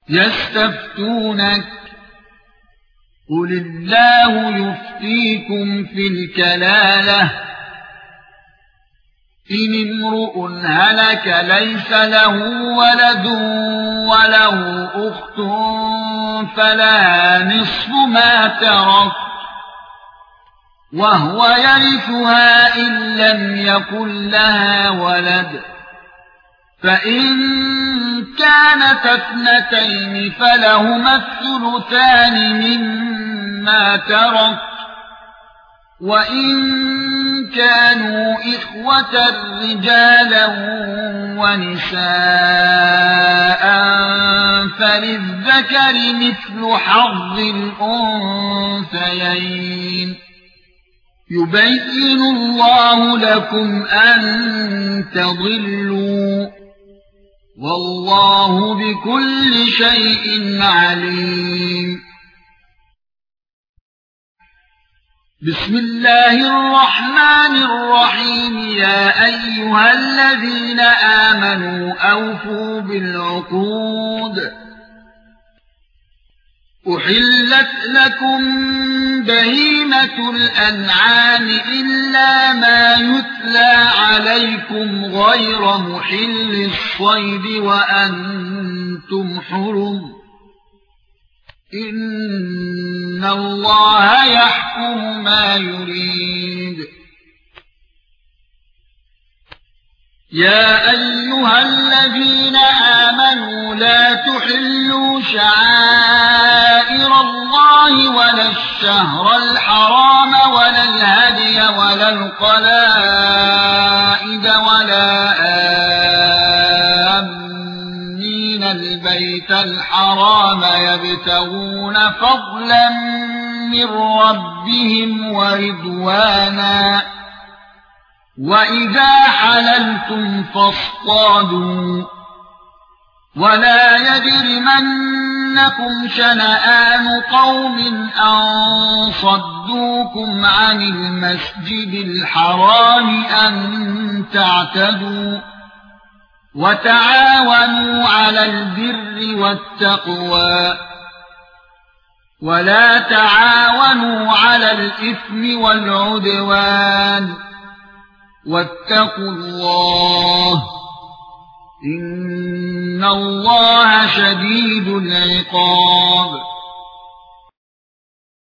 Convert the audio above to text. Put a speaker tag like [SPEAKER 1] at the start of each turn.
[SPEAKER 1] يستفتونك قل الله يفتيكم في الكلالة إن امرؤ هلك ليس له ولد وله أخت فلها نصف ما ترك وهو يرثها إن لم يكن لها ولد فإن كانت اثنتين فلهما الثلثان مما ترك وإن كانوا إخوة رجالا ونساء فللذكر مثل حظ الأنثيين يبين الله لكم أن تضلوا والله بكل شيء عليم. بسم الله الرحمن الرحيم يا أيها الذين آمنوا أوفوا بالعقود أحلت لكم بهيمة الأنعام إلا ما يتلى عليكم غير محل الصيد وأنتم حرم إن الله يحكم ما يريد. يا أيها الذين آمنوا لا تحلوا شعائر الله ولا الشهر الحرام ولا الهدي ولا القلائد ولا آمين البيت الحرام يبتغون فضلا من ربهم ورضوانا وَإِذَا حَلَلْتُمْ فاصطادوا ولا يجرمنكم شنآن قوم أن صدوكم عن المسجد الحرام أن تعتدوا وتعاونوا على البر والتقوى ولا تعاونوا على الإثم والعدوان واتقوا الله إن الله شديد العقاب.